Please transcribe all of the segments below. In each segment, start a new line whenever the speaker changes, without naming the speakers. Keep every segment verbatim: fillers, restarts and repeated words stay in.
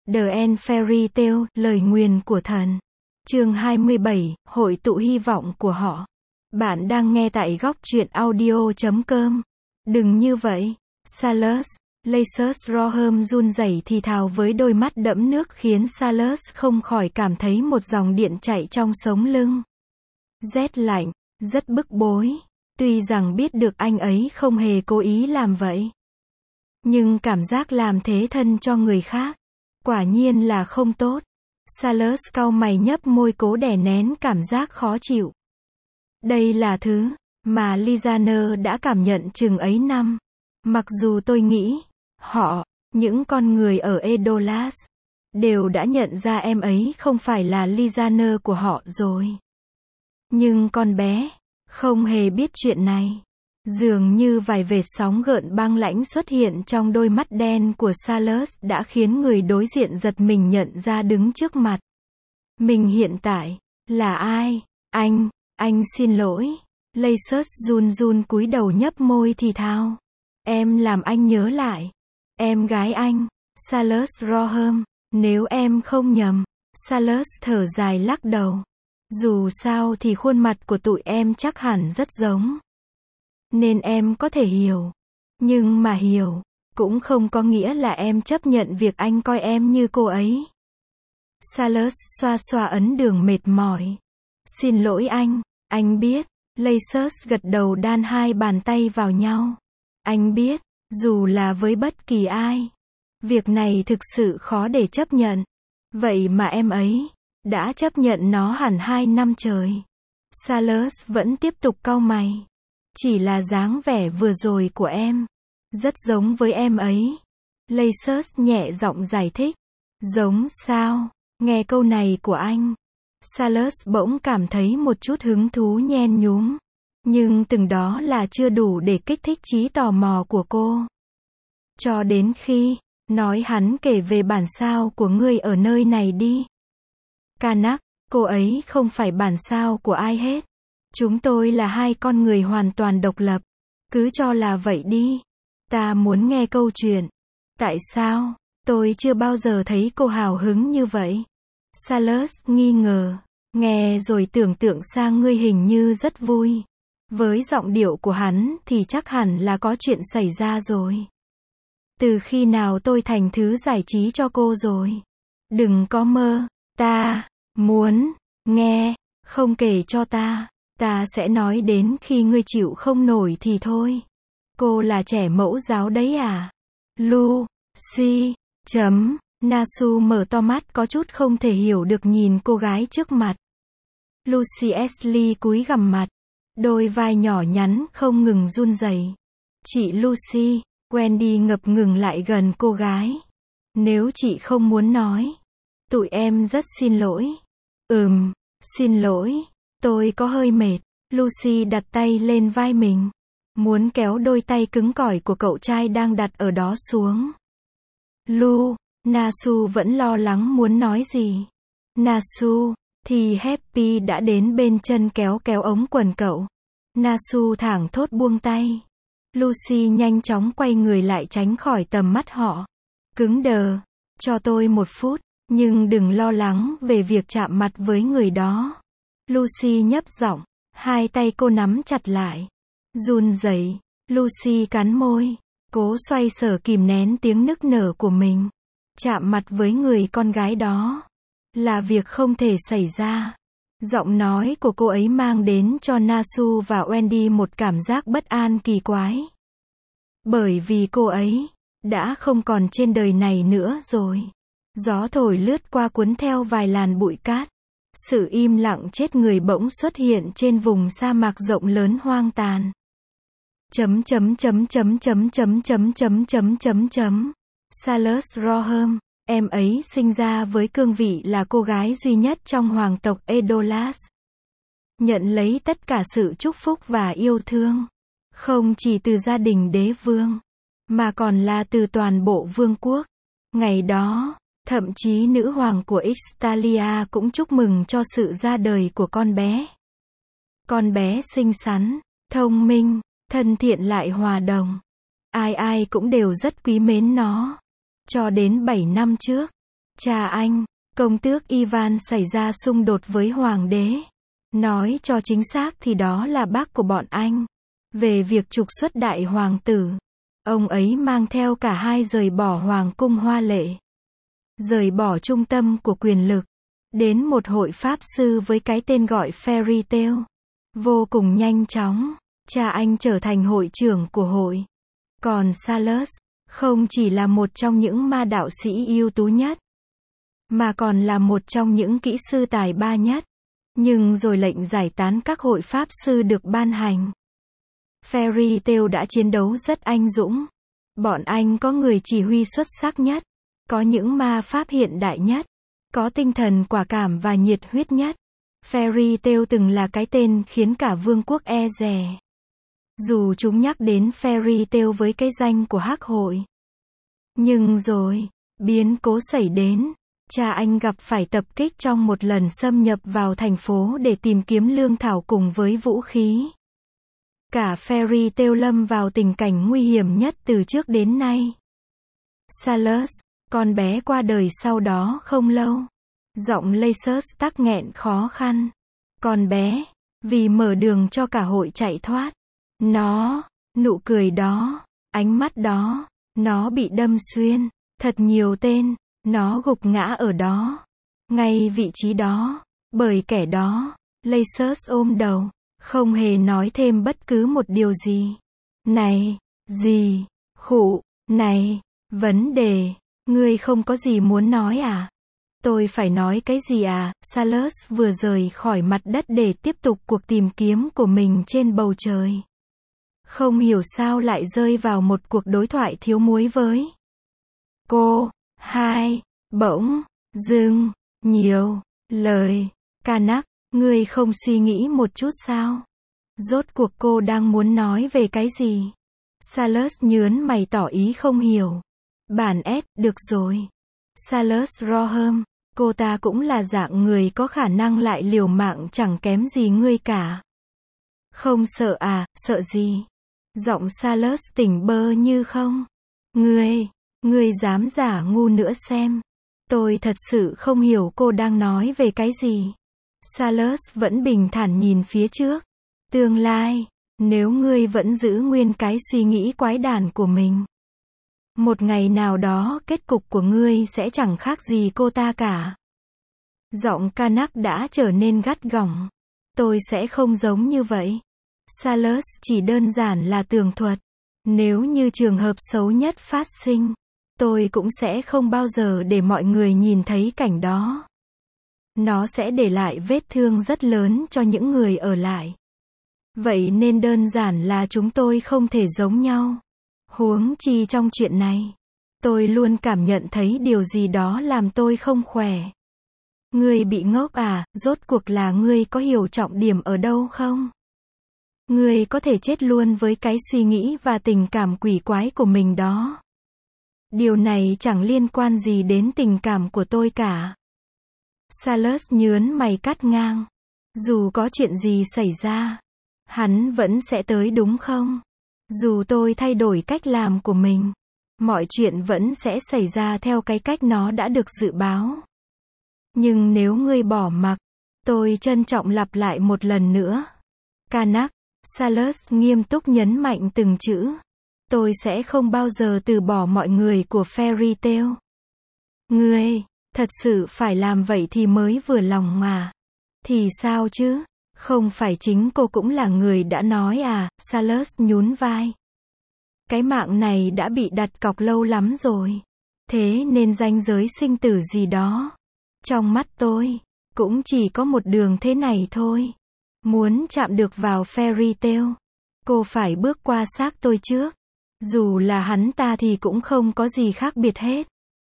The End Fairy Tale, lời nguyền của thần. Chương hai mươi bảy, hội tụ hy vọng của họ. Bạn đang nghe tại góc truyện audio chấm com. Đừng như vậy. Salus, Lacus Rohem run rẩy thì thào với đôi mắt đẫm nước khiến Salus không khỏi cảm thấy một dòng điện chạy trong sống lưng. Rét lạnh, rất bức bối. Tuy rằng biết được anh ấy không hề cố ý làm vậy. Nhưng cảm giác làm thế thân cho người khác. Quả nhiên là không tốt. Salus cau mày nhấp môi cố đè nén cảm giác khó chịu. Đây là thứ mà Lizaner đã cảm nhận chừng ấy năm. Mặc dù tôi nghĩ, họ, những con người ở Edolas, đều đã nhận ra em ấy không phải là Lizaner của họ rồi. Nhưng con bé, không hề biết chuyện này. Dường như vài vệt sóng gợn băng lãnh xuất hiện trong đôi mắt đen của Salus đã khiến người đối diện giật mình nhận ra đứng trước mặt. Mình hiện tại, là ai? Anh, anh xin lỗi. Lacus run run cúi đầu nhấp môi thì thào. Em làm anh nhớ lại. Em gái anh, Salus Rohem, nếu em không nhầm. Salus thở dài lắc đầu. Dù sao thì khuôn mặt của tụi em chắc hẳn rất giống. Nên em có thể hiểu. Nhưng mà hiểu, cũng không có nghĩa là em chấp nhận việc anh coi em như cô ấy. Salus xoa xoa ấn đường mệt mỏi. Xin lỗi anh, anh biết. Lacus gật đầu đan hai bàn tay vào nhau. Anh biết, dù là với bất kỳ ai, việc này thực sự khó để chấp nhận. Vậy mà em ấy đã chấp nhận nó hẳn hai năm trời. Salus vẫn tiếp tục cau mày. Chỉ là dáng vẻ vừa rồi của em rất giống với em ấy. Lacus nhẹ giọng giải thích. Giống sao? Nghe câu này của anh, Salus bỗng cảm thấy một chút hứng thú nhen nhúm. Nhưng từng đó là chưa đủ để kích thích trí tò mò của cô. Cho đến khi, nói hắn kể về bản sao của ngươi ở nơi này đi. Kanak, cô ấy không phải bản sao của ai hết. Chúng tôi là hai con người hoàn toàn độc lập. Cứ cho là vậy đi. Ta muốn nghe câu chuyện. Tại sao? Tôi chưa bao giờ thấy cô hào hứng như vậy. Salus nghi ngờ. Nghe rồi tưởng tượng sang ngươi hình như rất vui. Với giọng điệu của hắn thì chắc hẳn là có chuyện xảy ra rồi. Từ khi nào tôi thành thứ giải trí cho cô rồi? Đừng có mơ. Ta muốn nghe. Không kể cho ta. Ta sẽ nói đến khi ngươi chịu không nổi thì thôi. Cô là trẻ mẫu giáo đấy à? Lucy. Chấm. Nasu mở to mắt có chút không thể hiểu được nhìn cô gái trước mặt. Lucy Ashley cúi gằm mặt. Đôi vai nhỏ nhắn không ngừng run rẩy. Chị Lucy. Wendy ngập ngừng lại gần cô gái. Nếu chị không muốn nói. Tụi em rất xin lỗi. Ừm, xin lỗi. Tôi có hơi mệt. Lucy đặt tay lên vai mình. Muốn kéo đôi tay cứng cỏi của cậu trai đang đặt ở đó xuống. Lu, Nasu vẫn lo lắng muốn nói gì. Nasu, thì Happy đã đến bên chân kéo kéo ống quần cậu. Nasu thảng thốt buông tay. Lucy nhanh chóng quay người lại tránh khỏi tầm mắt họ. Cứng đờ. Cho tôi một phút, nhưng đừng lo lắng về việc chạm mặt với người đó. Lucy nhấp giọng. Hai tay cô nắm chặt lại. Run rẩy. Lucy cắn môi. Cố xoay sở kìm nén tiếng nức nở của mình. Chạm mặt với người con gái đó là việc không thể xảy ra. Giọng nói của cô ấy mang đến cho Nasu và Wendy một cảm giác bất an kỳ quái. Bởi vì cô ấy đã không còn trên đời này nữa rồi. Gió thổi lướt qua cuốn theo vài làn bụi cát. Sự im lặng chết người bỗng xuất hiện trên vùng sa mạc rộng lớn hoang tàn. Chấm chấm chấm chấm chấm chấm chấm chấm chấm chấm chấm. Salus Rohem, em ấy sinh ra với cương vị là cô gái duy nhất trong hoàng tộc Edolas. Nhận lấy tất cả sự chúc phúc và yêu thương. Không chỉ từ gia đình đế vương, mà còn là từ toàn bộ vương quốc. Ngày đó, thậm chí nữ hoàng của Ixtalia cũng chúc mừng cho sự ra đời của con bé. Con bé xinh xắn, thông minh, thân thiện lại hòa đồng. Ai ai cũng đều rất quý mến nó. Cho đến bảy năm trước, Cha anh, công tước Ivan xảy ra xung đột với hoàng đế. Nói cho chính xác thì đó là bác của bọn anh. Về việc trục xuất đại hoàng tử. Ông ấy mang theo cả hai rời bỏ hoàng cung hoa lệ. Rời bỏ trung tâm của quyền lực. Đến một hội pháp sư với cái tên gọi Fairy Tail. Vô cùng nhanh chóng, cha anh trở thành hội trưởng của hội. Còn Salus, không chỉ là một trong những ma đạo sĩ ưu tú nhất, mà còn là một trong những kỹ sư tài ba nhất. Nhưng rồi lệnh giải tán các hội pháp sư được ban hành. Fairy Tail đã chiến đấu rất anh dũng. Bọn anh có người chỉ huy xuất sắc nhất, có những ma pháp hiện đại nhất, có tinh thần quả cảm và nhiệt huyết nhất. Fairy Tail từng là cái tên khiến cả vương quốc e dè. Dù chúng nhắc đến Fairy Tail với cái danh của hắc hội. Nhưng rồi, biến cố xảy đến. Cha anh gặp phải tập kích trong một lần xâm nhập vào thành phố để tìm kiếm lương thảo cùng với vũ khí. Cả Fairy Tail lâm vào tình cảnh nguy hiểm nhất từ trước đến nay. Salus, con bé qua đời sau đó không lâu. Giọng Lacus tắc nghẹn khó khăn. Con bé, vì mở đường cho cả hội chạy thoát. Nó, nụ cười đó, ánh mắt đó, nó bị đâm xuyên, thật nhiều tên, nó gục ngã ở đó. Ngay vị trí đó, bởi kẻ đó. Lacus ôm đầu, không hề nói thêm bất cứ một điều gì. Này, gì, khụ, này, vấn đề, ngươi không có gì muốn nói à? Tôi phải nói cái gì à? Salus vừa rời khỏi mặt đất để tiếp tục cuộc tìm kiếm của mình trên bầu trời. Không hiểu sao lại rơi vào một cuộc đối thoại thiếu muối với cô. Hai, bỗng, dưng, nhiều, lời. Canuck, ngươi không suy nghĩ một chút sao? Rốt cuộc cô đang muốn nói về cái gì? Salus nhớn mày tỏ ý không hiểu. Bản S, được rồi. Salus Roham, cô ta cũng là dạng người có khả năng lại liều mạng chẳng kém gì ngươi cả. Không sợ à, sợ gì? Giọng Salus tỉnh bơ như không. Ngươi, ngươi dám giả ngu nữa xem. Tôi thật sự không hiểu cô đang nói về cái gì. Salus vẫn bình thản nhìn phía trước. Tương lai, nếu ngươi vẫn giữ nguyên cái suy nghĩ quái đản của mình, một ngày nào đó kết cục của ngươi sẽ chẳng khác gì cô ta cả. Giọng Canuck đã trở nên gắt gỏng. Tôi sẽ không giống như vậy. Salus chỉ đơn giản là tường thuật. Nếu như trường hợp xấu nhất phát sinh, tôi cũng sẽ không bao giờ để mọi người nhìn thấy cảnh đó. Nó sẽ để lại vết thương rất lớn cho những người ở lại. Vậy nên đơn giản là chúng tôi không thể giống nhau. Huống chi trong chuyện này, tôi luôn cảm nhận thấy điều gì đó làm tôi không khỏe. Ngươi bị ngốc à, rốt cuộc là ngươi có hiểu trọng điểm ở đâu không? Ngươi có thể chết luôn với cái suy nghĩ và tình cảm quỷ quái của mình đó. Điều này chẳng liên quan gì đến tình cảm của tôi cả. Salus nhớn mày cắt ngang. Dù có chuyện gì xảy ra, hắn vẫn sẽ tới đúng không? Dù tôi thay đổi cách làm của mình, mọi chuyện vẫn sẽ xảy ra theo cái cách nó đã được dự báo. Nhưng nếu ngươi bỏ mặc, tôi trân trọng lặp lại một lần nữa. Canuck, Salus nghiêm túc nhấn mạnh từng chữ. Tôi sẽ không bao giờ từ bỏ mọi người của Fairy Tail. Ngươi, thật sự phải làm vậy thì mới vừa lòng mà. Thì sao chứ? Không phải chính cô cũng là người đã nói à? Salus nhún vai. Cái mạng này đã bị đặt cọc lâu lắm rồi. Thế nên ranh giới sinh tử gì đó, trong mắt tôi, cũng chỉ có một đường thế này thôi. Muốn chạm được vào Fairy Tail, cô phải bước qua xác tôi trước. Dù là hắn ta thì cũng không có gì khác biệt hết.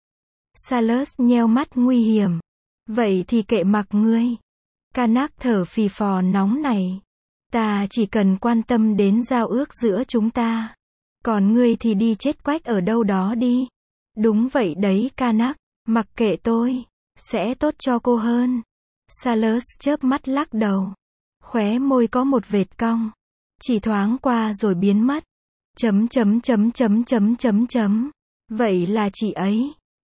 Salus nheo mắt nguy hiểm. Vậy thì kệ mặc ngươi. Canuck thở phì phò nóng này. Ta chỉ cần quan tâm đến giao ước giữa chúng ta. Còn ngươi thì đi chết quách ở đâu đó đi. Đúng vậy đấy Canuck, mặc kệ tôi, sẽ tốt cho cô hơn. Salus chớp mắt lắc đầu. Khóe môi có một vệt cong. Chỉ thoáng qua rồi biến mất. Chấm chấm chấm chấm chấm chấm chấm. Vậy là chị ấy.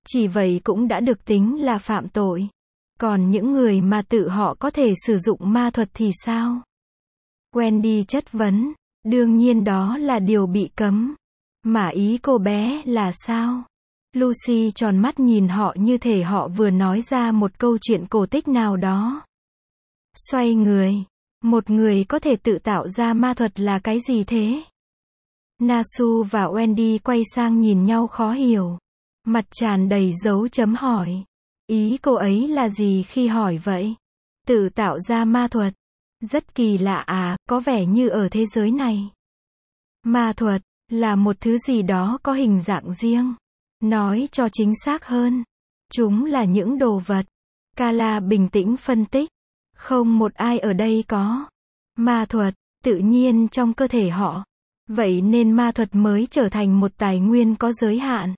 Chỉ vậy cũng đã được tính là phạm tội. Còn những người mà tự họ có thể sử dụng ma thuật thì sao? Wendy chất vấn. Đương nhiên đó là điều bị cấm. Mà ý cô bé là sao? Lucy tròn mắt nhìn họ như thể họ vừa nói ra một câu chuyện cổ tích nào đó. Xoay người. Một người có thể tự tạo ra ma thuật là cái gì thế? Nasu và Wendy quay sang nhìn nhau khó hiểu. Mặt tràn đầy dấu chấm hỏi. Ý cô ấy là gì khi hỏi vậy? Tự tạo ra ma thuật. Rất kỳ lạ à, có vẻ như ở thế giới này. Ma thuật là một thứ gì đó có hình dạng riêng. Nói cho chính xác hơn, chúng là những đồ vật. Kala bình tĩnh phân tích. Không một ai ở đây có ma thuật tự nhiên trong cơ thể họ. Vậy nên ma thuật mới trở thành một tài nguyên có giới hạn.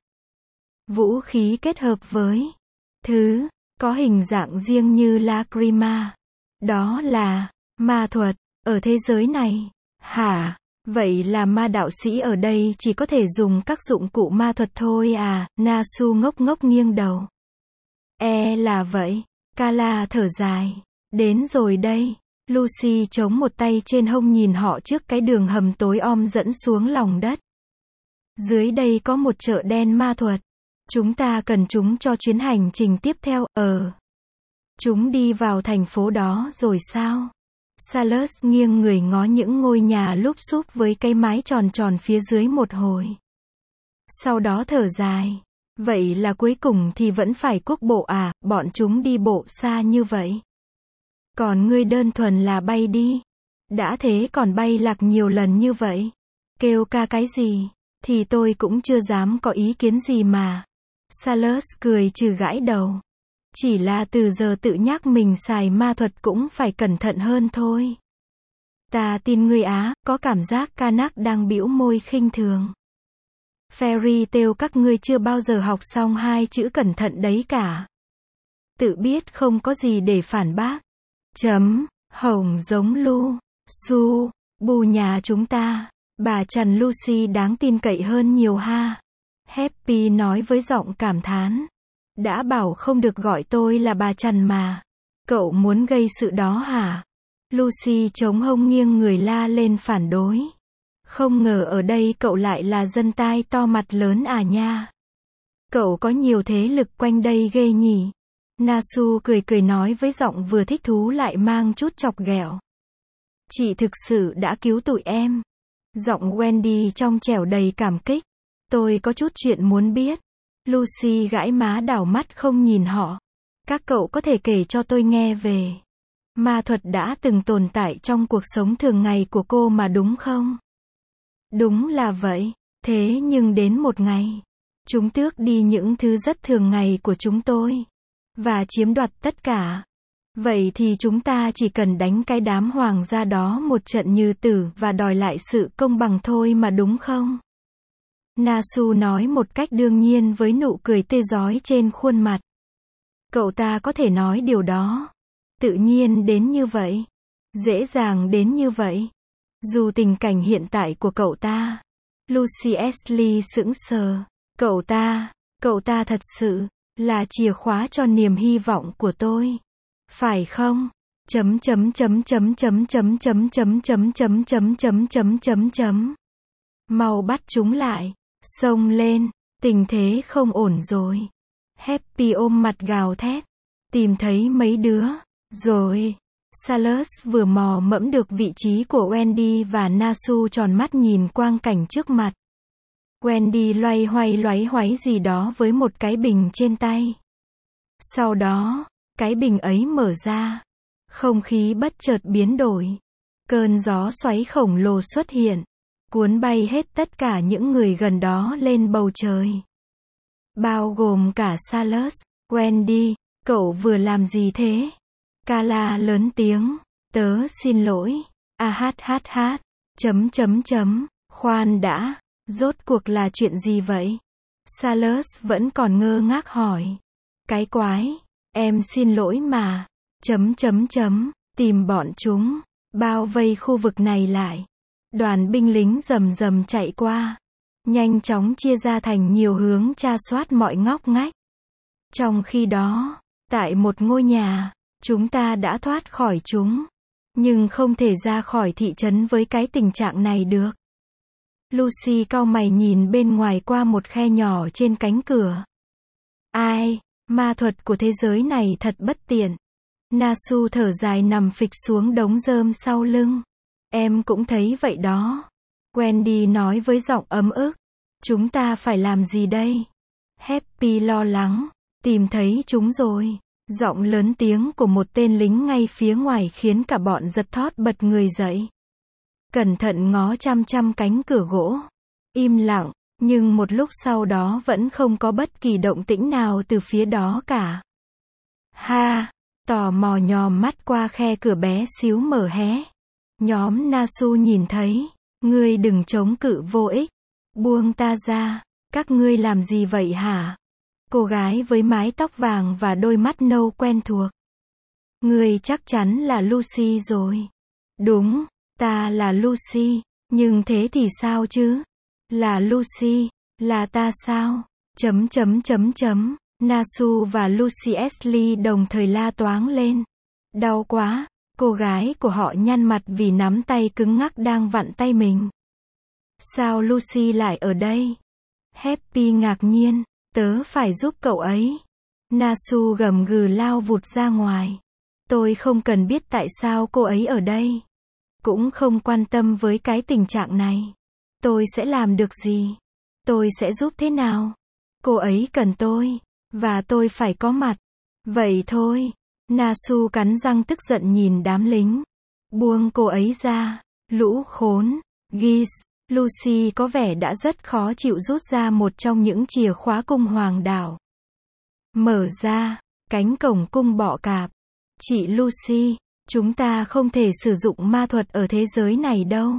Vũ khí kết hợp với thứ có hình dạng riêng như lacrima. Đó là ma thuật ở thế giới này. Hả? Vậy là ma đạo sĩ ở đây chỉ có thể dùng các dụng cụ ma thuật thôi à? Nasu ngốc ngốc nghiêng đầu. E là vậy. Kala thở dài. Đến rồi đây. Lucy chống một tay trên hông nhìn họ trước cái đường hầm tối om dẫn xuống lòng đất. Dưới đây có một chợ đen ma thuật. Chúng ta cần chúng cho chuyến hành trình tiếp theo. Ờ. Chúng đi vào thành phố đó rồi sao? Salus nghiêng người ngó những ngôi nhà lúp xúp với cái mái tròn tròn phía dưới một hồi. Sau đó thở dài. Vậy là cuối cùng thì vẫn phải quốc bộ à, bọn chúng đi bộ xa như vậy. Còn ngươi đơn thuần là bay đi. Đã thế còn bay lạc nhiều lần như vậy. Kêu ca cái gì? Thì tôi cũng chưa dám có ý kiến gì mà. Salus cười trừ gãi đầu. Chỉ là từ giờ tự nhắc mình xài ma thuật cũng phải cẩn thận hơn thôi. Ta tin ngươi á, có cảm giác Kanak đang bĩu môi khinh thường. Fairy tale các ngươi chưa bao giờ học xong hai chữ cẩn thận đấy cả. Tự biết không có gì để phản bác. Chấm, hồng giống Lu, Su, bù nhà chúng ta. Bà Trần Lucy đáng tin cậy hơn nhiều ha. Happy nói với giọng cảm thán. Đã bảo không được gọi tôi là bà Trần mà. Cậu muốn gây sự đó hả? Lucy chống hông nghiêng người la lên phản đối. Không ngờ ở đây cậu lại là dân tai to mặt lớn à nha. Cậu có nhiều thế lực quanh đây ghê nhỉ. Nasu cười cười nói với giọng vừa thích thú lại mang chút chọc ghẹo. Chị thực sự đã cứu tụi em. Giọng Wendy trong trẻo đầy cảm kích. Tôi có chút chuyện muốn biết. Lucy gãi má đảo mắt không nhìn họ. Các cậu có thể kể cho tôi nghe về ma thuật đã từng tồn tại trong cuộc sống thường ngày của cô mà đúng không? Đúng là vậy. Thế nhưng đến một ngày, chúng tước đi những thứ rất thường ngày của chúng tôi. Và chiếm đoạt tất cả. Vậy thì chúng ta chỉ cần đánh cái đám hoàng gia đó một trận như tử và đòi lại sự công bằng thôi mà đúng không? Nasu nói một cách đương nhiên với nụ cười tê rói trên khuôn mặt. Cậu ta có thể nói điều đó. Tự nhiên đến như vậy. Dễ dàng đến như vậy. Dù tình cảnh hiện tại của cậu ta. Lucy Ashley sững sờ. Cậu ta, cậu ta thật sự là chìa khóa cho niềm hy vọng của tôi. Phải không? Chấm chấm chấm chấm chấm chấm chấm chấm chấm chấm chấm chấm chấm chấm chấm. Mau bắt chúng lại. Xông lên. Tình thế không ổn rồi. Happy ôm mặt gào thét. Tìm thấy mấy đứa. Rồi. Salus vừa mò mẫm được vị trí của Wendy và Nasu tròn mắt nhìn quang cảnh trước mặt. Wendy loay hoay loáy hoáy gì đó với một cái bình trên tay. Sau đó, cái bình ấy mở ra. Không khí bất chợt biến đổi. Cơn gió xoáy khổng lồ xuất hiện. Cuốn bay hết tất cả những người gần đó lên bầu trời. Bao gồm cả Salus. Wendy, cậu vừa làm gì thế? Kala lớn tiếng. Tớ xin lỗi. A hát hát hát. Chấm chấm chấm. Khoan đã. Rốt cuộc là chuyện gì vậy? Salus vẫn còn ngơ ngác hỏi. Cái quái. Em xin lỗi mà. Chấm chấm chấm. Tìm bọn chúng. Bao vây khu vực này lại. Đoàn binh lính rầm rầm chạy qua. Nhanh chóng chia ra thành nhiều hướng tra soát mọi ngóc ngách. Trong khi đó, tại một ngôi nhà, chúng ta đã thoát khỏi chúng. Nhưng không thể ra khỏi thị trấn với cái tình trạng này được. Lucy cau mày nhìn bên ngoài qua một khe nhỏ trên cánh cửa. Ai, ma thuật của thế giới này thật bất tiện. Nasu thở dài nằm phịch xuống đống rơm sau lưng. Em cũng thấy vậy đó. Wendy nói với giọng ấm ức. Chúng ta phải làm gì đây? Happy lo lắng. Tìm thấy chúng rồi. Giọng lớn tiếng của một tên lính ngay phía ngoài khiến cả bọn giật thót bật người dậy. Cẩn thận ngó chăm chăm cánh cửa gỗ. Im lặng, nhưng một lúc sau đó vẫn không có bất kỳ động tĩnh nào từ phía đó cả. Ha! Tò mò nhòm mắt qua khe cửa bé xíu mở hé. Nhóm Nasu nhìn thấy. Ngươi đừng chống cự vô ích. Buông ta ra. Các ngươi làm gì vậy hả? Cô gái với mái tóc vàng và đôi mắt nâu quen thuộc. Ngươi chắc chắn là Lucy rồi. Đúng, ta là Lucy. Nhưng thế thì sao chứ? Là Lucy, là ta sao? Chấm chấm chấm chấm. Nasu và Lucy Ashley đồng thời la toáng lên. Đau quá. Cô gái của họ nhăn mặt vì nắm tay cứng ngắc đang vặn tay mình. Sao Lucy lại ở đây? Happy ngạc nhiên. Tớ phải giúp cậu ấy. Nasu gầm gừ lao vụt ra ngoài. Tôi không cần biết tại sao cô ấy ở đây. Cũng không quan tâm với cái tình trạng này. Tôi sẽ làm được gì? Tôi sẽ giúp thế nào? Cô ấy cần tôi. Và tôi phải có mặt. Vậy thôi. Nasu cắn răng tức giận nhìn đám lính. Buông cô ấy ra. Lũ khốn. Geese. Lucy có vẻ đã rất khó chịu rút ra một trong những chìa khóa cung hoàng đảo. Mở ra. Cánh cổng cung bọ cạp. Chị Lucy. Chúng ta không thể sử dụng ma thuật ở thế giới này đâu.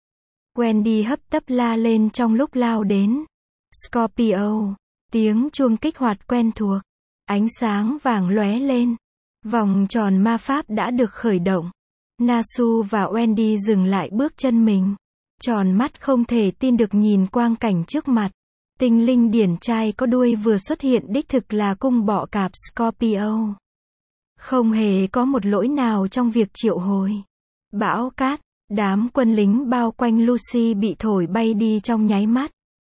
Wendy hấp tấp la lên trong lúc lao đến. Scorpio. Tiếng chuông kích hoạt quen thuộc. Ánh sáng vàng lóe lên. Vòng tròn ma pháp đã được khởi động. Nasu và Wendy dừng lại bước chân mình. Tròn mắt không thể tin được nhìn quang cảnh trước mặt. Tinh linh điển trai có đuôi vừa xuất hiện đích thực là cung bọ cạp Scorpio. Không hề có một lỗi nào trong việc triệu hồi. Bão cát, đám quân lính bao quanh Lucy bị thổi bay đi trong nháy mắt.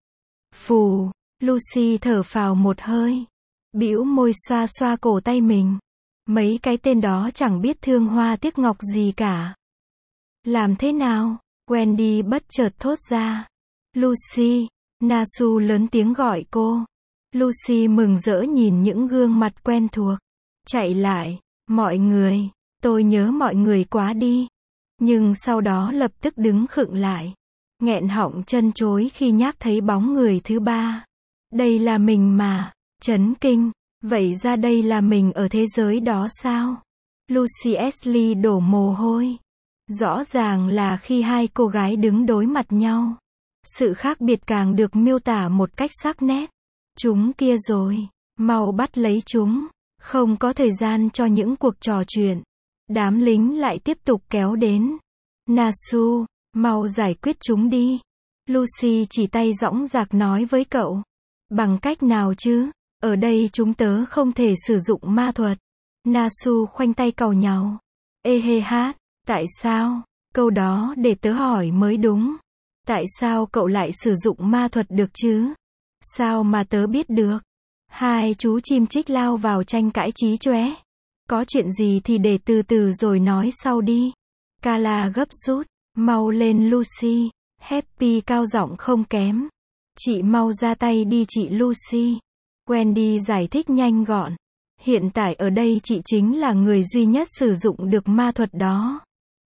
Phù, Lucy thở phào một hơi. Bĩu môi xoa xoa cổ tay mình. Mấy cái tên đó chẳng biết thương hoa tiếc ngọc gì cả. Làm thế nào? Wendy bất chợt thốt ra. Lucy, Nasu lớn tiếng gọi cô. Lucy mừng rỡ nhìn những gương mặt quen thuộc. Chạy lại, mọi người, tôi nhớ mọi người quá đi. Nhưng sau đó lập tức đứng khựng lại. Nghẹn họng chân chối khi nhắc thấy bóng người thứ ba. Đây là mình mà, chấn kinh, vậy ra đây là mình ở thế giới đó sao? Lucy Ashley đổ mồ hôi. Rõ ràng là khi hai cô gái đứng đối mặt nhau. Sự khác biệt càng được miêu tả một cách sắc nét. Chúng kia rồi, mau bắt lấy chúng. Không có thời gian cho những cuộc trò chuyện. Đám lính lại tiếp tục kéo đến. Nasu, mau giải quyết chúng đi. Lucy chỉ tay dõng dạc nói với cậu. Bằng cách nào chứ? Ở đây chúng tớ không thể sử dụng ma thuật. Nasu khoanh tay càu nhàu. Ê hê hát, tại sao? Câu đó để tớ hỏi mới đúng. Tại sao cậu lại sử dụng ma thuật được chứ? Sao mà tớ biết được? Hai chú chim chích lao vào tranh cãi chí chóe. Có chuyện gì thì để từ từ rồi nói sau đi. Kala gấp rút. Mau lên Lucy. Happy cao giọng không kém. Chị mau ra tay đi chị Lucy. Wendy giải thích nhanh gọn. Hiện tại ở đây chị chính là người duy nhất sử dụng được ma thuật đó.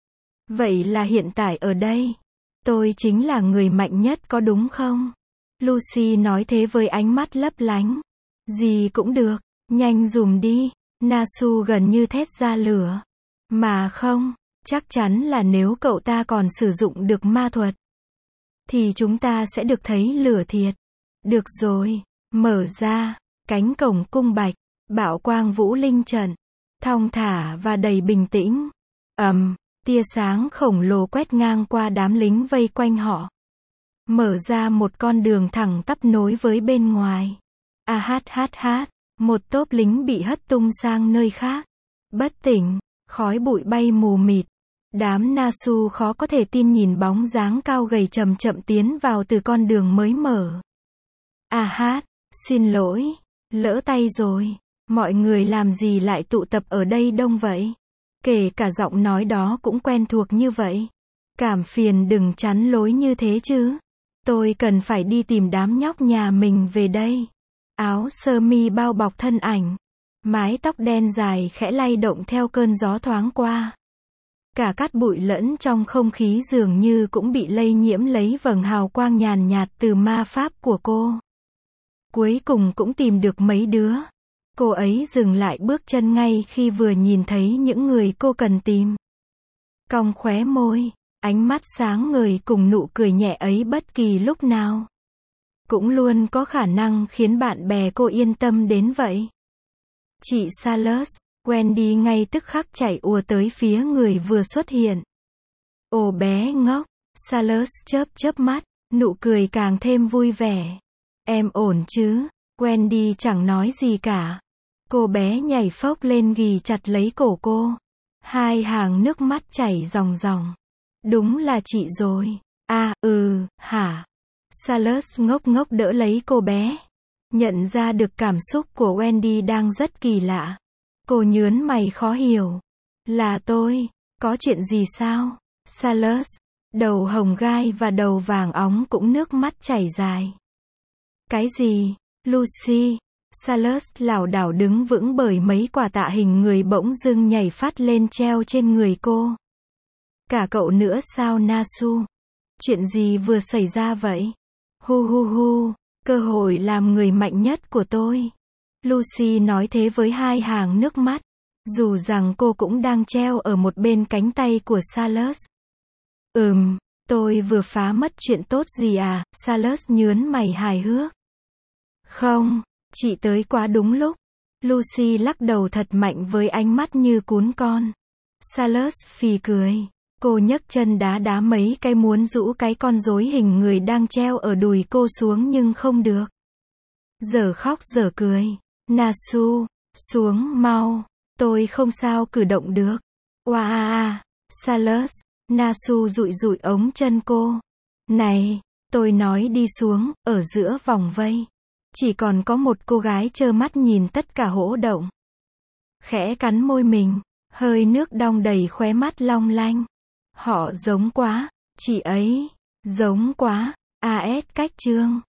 Vậy là hiện tại ở đây, tôi chính là người mạnh nhất có đúng không? Lucy nói thế với ánh mắt lấp lánh. Gì cũng được, nhanh dùm đi. Nasu gần như thét ra lửa. Mà không, chắc chắn là nếu cậu ta còn sử dụng được ma thuật, thì chúng ta sẽ được thấy lửa thiệt. Được rồi, mở ra, cánh cổng cung bạch, bạo quang vũ linh trận, thong thả và đầy bình tĩnh. Ầm, tia sáng khổng lồ quét ngang qua đám lính vây quanh họ. Mở ra một con đường thẳng tắp nối với bên ngoài. A hát hát hát, Một tốp lính bị hất tung sang nơi khác. Bất tỉnh, khói bụi bay mù mịt. Đám Nasu khó có thể tin nhìn bóng dáng cao gầy chậm chậm tiến vào từ con đường mới mở. A hát, xin lỗi, lỡ tay rồi. Mọi người làm gì lại tụ tập ở đây đông vậy? Kể cả giọng nói đó cũng quen thuộc như vậy. Cảm phiền đừng chắn lối như thế chứ. Tôi cần phải đi tìm đám nhóc nhà mình về đây. Áo sơ mi bao bọc thân ảnh. Mái tóc đen dài khẽ lay động theo cơn gió thoáng qua. Cả cát bụi lẫn trong không khí dường như cũng bị lây nhiễm lấy vầng hào quang nhàn nhạt từ ma pháp của cô. Cuối cùng cũng tìm được mấy đứa. Cô ấy dừng lại bước chân ngay khi vừa nhìn thấy những người cô cần tìm. Cong khóe môi, ánh mắt sáng ngời cùng nụ cười nhẹ ấy bất kỳ lúc nào cũng luôn có khả năng khiến bạn bè cô yên tâm đến vậy. Chị Salus, Wendy ngay tức khắc chạy ùa tới phía người vừa xuất hiện. Ồ bé ngốc, Salus chớp chớp mắt, nụ cười càng thêm vui vẻ. Em ổn chứ? Wendy chẳng nói gì cả. Cô bé nhảy phốc lên ghì chặt lấy cổ cô. Hai hàng nước mắt chảy ròng ròng. Đúng là chị rồi. À, ừ, hả? Salus ngốc ngốc đỡ lấy cô bé. Nhận ra được cảm xúc của Wendy đang rất kỳ lạ. Cô nhớn mày khó hiểu. Là tôi, có chuyện gì sao? Salus, đầu hồng gai và đầu vàng óng cũng nước mắt chảy dài. Cái gì? Lucy. Salus lảo đảo đứng vững bởi mấy quả tạ hình người bỗng dưng nhảy phát lên treo trên người cô. Cả cậu nữa sao Nasu? Chuyện gì vừa xảy ra vậy? Hu hu hu, cơ hội làm người mạnh nhất của tôi. Lucy nói thế với hai hàng nước mắt, dù rằng cô cũng đang treo ở một bên cánh tay của Salus. Ừm, tôi vừa phá mất chuyện tốt gì à? Salus nhớn mày hài hước. Không, chị tới quá đúng lúc. Lucy lắc đầu thật mạnh với ánh mắt như cún con. Salus phì cười. Cô nhấc chân đá đá mấy cái muốn rũ cái con rối hình người đang treo ở đùi cô xuống nhưng không được. Giờ khóc giờ cười. Nasu, xuống mau. Tôi không sao cử động được. Oa a a. Salus. Nasu dụi dụi ống chân cô. Này, tôi nói đi xuống, ở giữa vòng vây. Chỉ còn có một cô gái trơ mắt nhìn tất cả hỗn động. Khẽ cắn môi mình, hơi nước đong đầy khóe mắt long lanh. Họ giống quá, chị ấy, giống quá, a ét cách chương.